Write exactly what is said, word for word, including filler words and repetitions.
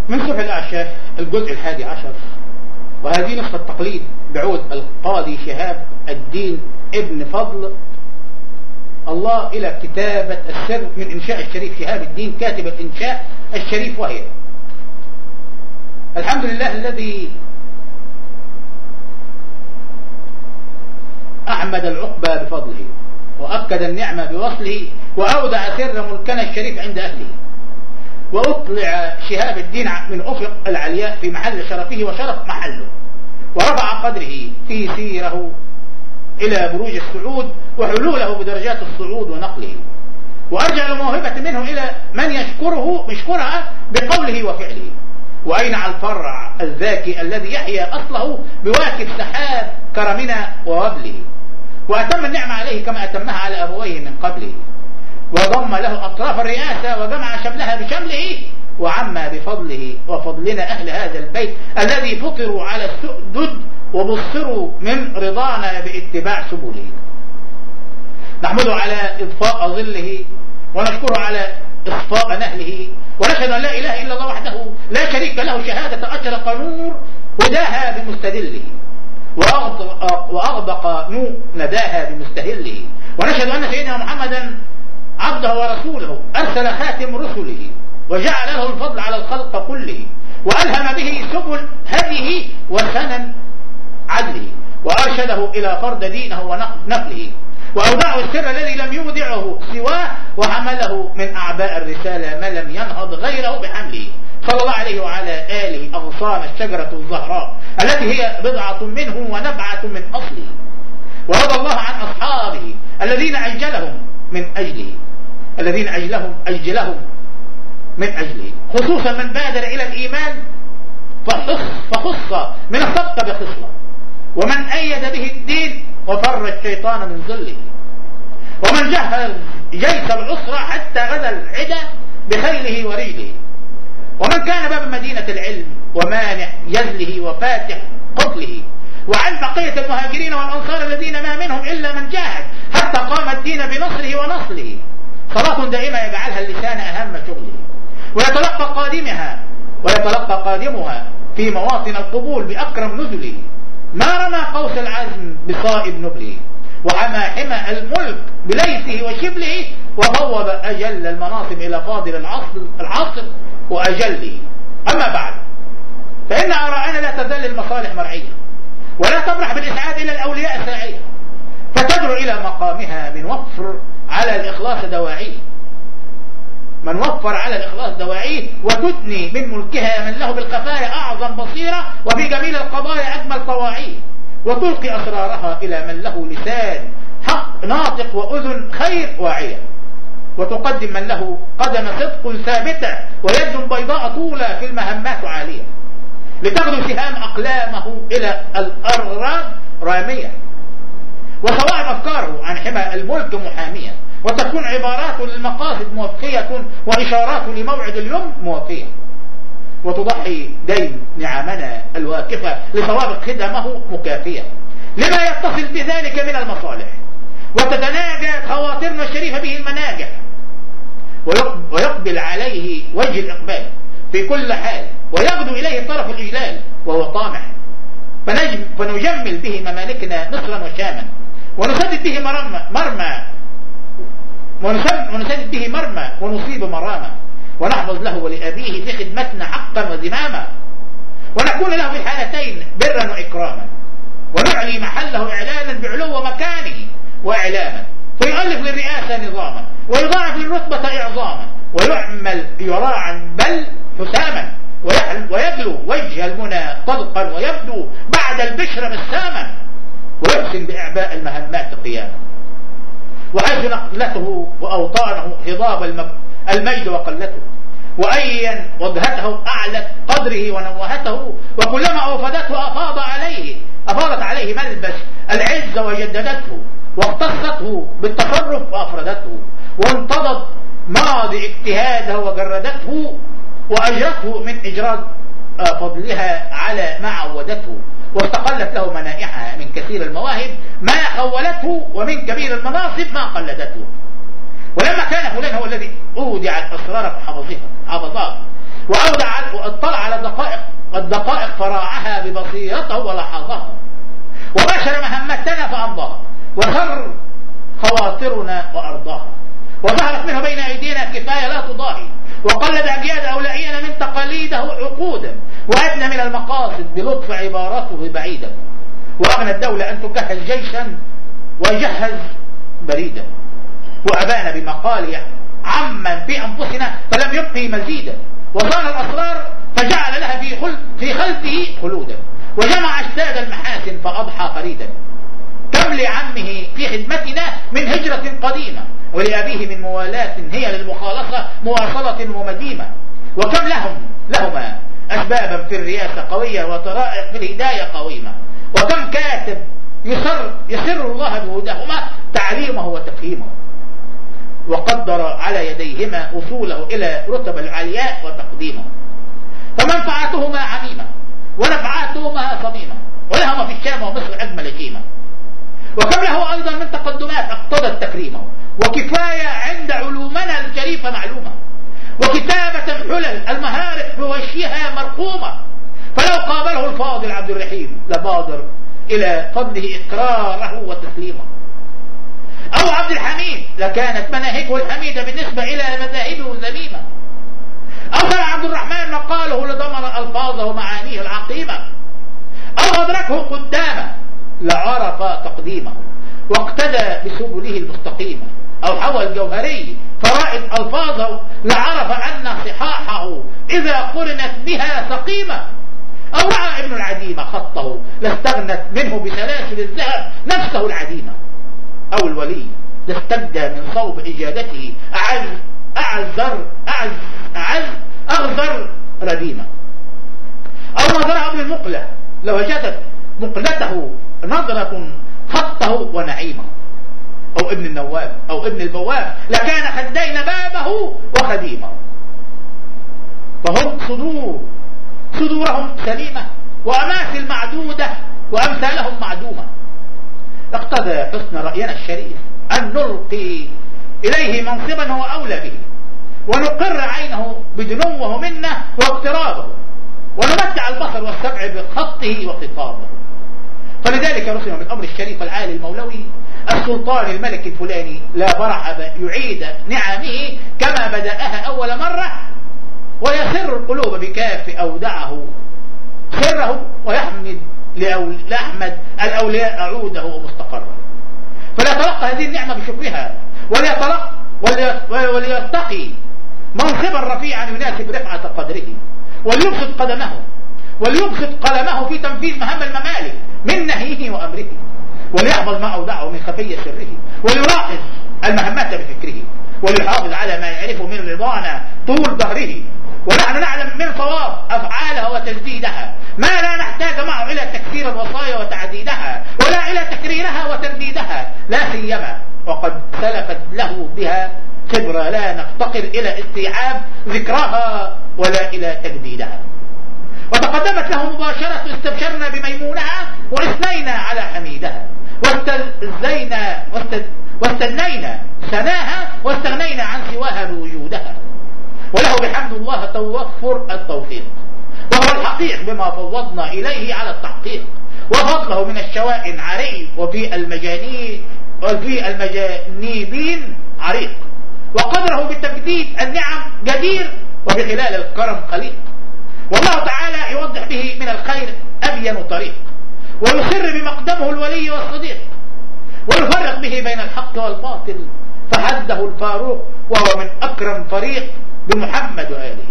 من صلح الأعشاف الجزء الحادي عشر، وهذه نسخة تقليد بعود القاضي شهاب الدين ابن فضل الله إلى كتابة السر من إنشاء الشريف شهاب الدين كاتب الإنشاء الشريف، وهي: الحمد لله الذي أحمد العقبى بفضله، وأكد النعمة بوصله، وأودع سر ملكنا الشريف عند أهله، وأطلع شهاب الدين من أفق العلياء في محل شرفه وشرف محله، ورفع قدره في سيره إلى بروج السعود، وحلوله بدرجات الصعود ونقله، وأرجع الموهبة منه إلى من يشكره يشكرها بقوله وفعله، وأينع الفرع الذاكي الذي يحيا أصله بواكب سحاب كرمنا ووبله، وأتم النعمة عليه كما أتمها على أبويه من قبله، وضم له أطراف الرئاسة وجمع شملها بشمله، وعما بفضله وفضلنا أهل هذا البيت الذي فطروا على السؤدد وبصروا من رضانا باتباع سبله. نحمده على إضفاء ظله، ونشكره على إصفاء نهله، ونشهد أن لا إله إلا الله وحده لا شريك له شهادة أشرق نور هداها بمستدله، وأغبق نور نداها بمستهله، ونشهد أن سيدنا محمدا عبده ورسوله أرسل خاتم رسله، وجعل له الفضل على الخلق كله، وألهم به سبل هديه وسنن عدله، وأرشده إلى فرض دينه ونقله، وأودعه السر الذي لم يودعه سواه، وحمله من أعباء الرسالة ما لم ينهض غيره بحمله، صلى الله عليه وعلى آله أغصان الشجرة الزهراء التي هي بضعة منه ونبعة من أصله. ورضى الله عن أصحابه الذين أجلهم من أجله الذين أجلهم أجلهم من أجله، خصوصا من بادر إلى الإيمان فخص, فخص من السبق بخصلة، ومن أيد به الدين وفر الشيطان من ظله، ومن جهز جيش العسرى حتى غدا العدا بخيله ورجله، ومن كان باب مدينة العلم ومانع يزله وفاتح قتله، وعن بقية المهاجرين والأنصار الذين ما منهم إلا من جاهد حتى قام الدين بنصره ونصله، صلاة دائمة يجعلها اللسان أهم شغله، ويتلقى قادمها ويتلقى قادمها في مواطن القبول بأكرم نزله، ما رمى قوس العزم بصائب نبله، وحمى حمى الملك بليثه وشبله، وفوض أجل المناصب إلى فاضل العصر, العصر وأجله. أما بعد، فإن آراءنا لا تزال المصالح مرعية، ولا تبرح بالإسعاد إلى الأولياء ساعية، فتدعو إلى مقامها من وفر على الإخلاص دواعيه من وفر على الإخلاص دواعيه وتدني من ملكها من له بالخفايا أعظم بصيرة، وفي جميل القضايا أجمل طواعيه، وتلقي أسرارها إلى من له لسان حق ناطق وأذن خير واعية، وتقدم من له قدم صدق ثابتة ويد بيضاء طولة في المهمات عالية، لتغدو سهام أقلامه إلى الأرض رامية، وصواعب أفكاره عن حمى الملك محامية، وتكون عبارات للمقاصد موفية، وإشارات لموعد اليوم موفية، وتضحي دين نعمنا الواكفة لصواب خدمه مكافية لما يتصل بذلك من المصالح، وتتناجى خواطرنا الشريفة به المناجح، ويقبل عليه وجه الإقبال في كل حال، ويغدو إليه طرف الإجلال وهو طامح، فنجمل به ممالكنا نصرا وشاما، ونسدد به مرمى ونسدد به مرمى ونصيب مراما، ونحفظ له ولأبيه في خدمتنا حقا وذماما، ونكون له في الحالتين برا وإكراما، ونعلي محله إعلانا بعلو مكانه وإعلاما، فيؤلف للرئاسة نظاما، ويضاعف للرتبة إعظاما، ويعمل يراعا بل حساما، ويبلو وجه المنى طلقا، ويبدو بعد البشر مساما، ويحسن بإعباء المهمات قياما، وحيث نقلته وأوطانه هضاب المجد وقلته، وأيا وجهته أعلت قدره ونوهته، وكلما أوفدته أفاض عليه أفاضت عليه ملبس العز وجددته، واختصته بالتصرف وأفردته، وانتضت ماضي اجتهاده وجردته، وأجرته من إجراد فضلها على ما عودته، واستقلت له منائحها من كثير المواهب ما خولته، ومن كبير المناصب ما قلدته. ولما كان فلان هو الذي أودع الأسرار في حفظها وأودع واطلع دقائق الدقائق فراعها ببصيرته ولاحظها، وبشر مهمتنا فأمضاها، وسر خواطرنا وأرضاها، وظهرت منه بين أيدينا كفاية لا تضاهي، وقلد أجياد أولئينا من تقاليده عقودا، وأدنى من المقاصد بلطف عبارته بعيدا، وأغنى الدولة أن تجهز جيشا ويجهز بريدا، وأبان بمقاله عما في أنفسنا فلم يبقي مزيدا، وصان الأسرار فجعل لها في خلد في خلده خلودا، وجمع أجساد المحاسن فأضحى فريدا. كم لعمه في خدمتنا من هجرة قديمة، ولأبيه من موالاة هي للمخالصة مواصلة ومديمة، وكم لهم لهما أسبابا في الرياسة قوية وطرائق في الهداية قويمة، وكم كاتب يسر, يسر الله بهداهما تعليمه وتفهيمه، وقدر على يديهما وصوله إلى رتب العلياء وتقديمه، فمنفعتهما عميمة ونفعاتهما صميمة، ولهما في الشام ومصر أجمل شيمة، وكم له أيضا من تقدمات اقتضت تكريمه، وكفاية عند علومنا الشريفة معلومة، وكتابة الحلل المهارف بوشيها مرقومة، فلو قابله الفاضل عبد الرحيم لبادر إلى فضله إقراره وتسليمه، أو عبد الحميد لكانت مناهجه الحميدة بالنسبة إلى مذاهبه ذميمة، أو سمع عبد الرحمن مقاله لضمن ألفاظه ومعانيه العقيمة، أو أدركه قدامه لعرف تقديمه واقتدى بسبله المستقيمة، أو حوى الجوهري فرائد ألفاظه لعرف أن صحاحه إذا قرنت بها سقيمة، أو رأى ابن العديمة خطه لاستغنت منه بسلاسل الذهب نفسه العديمة، أو الولي لاستبدى من صوب إجادته أعز أعذر أعز أعز أغذر رديمة، أو نظر ابن المقلة لوجدت مقلته نظرة خطه ونعيمه، أو ابن النواب أو ابن البواب لكان خدين بابه وخديمه، فهم صدور صدورهم سليمة وأماثل معدودة وأمثالهم معدومة، اقتضى حسن رأينا الشريف أن نلقي إليه منصبا هو أولى به، ونقر عينه بدنوه منا واقترابه، ونمتع البصر والسمع بخطه وخطابه، فلذلك رسم من أمر الشريف العالي المولوي السلطان الملك الفلاني لا برح يعيد نعمه كما بدأها أول مرة، ويسر القلوب بكاف أودعه سره، ويحمد لأحمد الأولياء عوده ومستقره، فلا يتلقى هذه النعمة بشكرها، وليتلقى وليرتقي منصبا رفيعا يناسب رفعة قدره، وليبسط قدمه وليبسط قلمه في تنفيذ مهام الممالك من نهيه وأمره، وليحفظ ما أودعه من خفي سره، وليراقب المهمات بفكره، وليحافظ على ما يعرفه من رضانا طول ظهره، ونحن نعلم من صواب أفعالها وتجديدها ما لا نحتاج معه إلى تكثير الوصايا وتعديدها، ولا إلى تكريرها وترديدها، لا سيما وقد سلفت له بها خبرة لا نفتقر إلى استيعاب ذكرها ولا إلى تجديدها. وتقدمت له مباشرة استبشرنا بميمونها واثنينا على حميدها، واستزينا واستدنينا سناها واستغنينا عن سواها بوجودها، وله بحمد الله توفر التوفيق، وهو الحقيق بما فوضنا إليه على التحقيق، وفضله من الشوائن عريق، وفي المجانين وفي المجانيبين عريق، وقدره بتجديد النعم جدير، وبخلال الكرم خليق، والله تعالى يوضح به من الخير أبين طريق، ويسر بمقدمه الولي والصديق، ويفرق به بين الحق والباطل، فحده الفاروق وهو من أكرم فريق بمحمد وآله.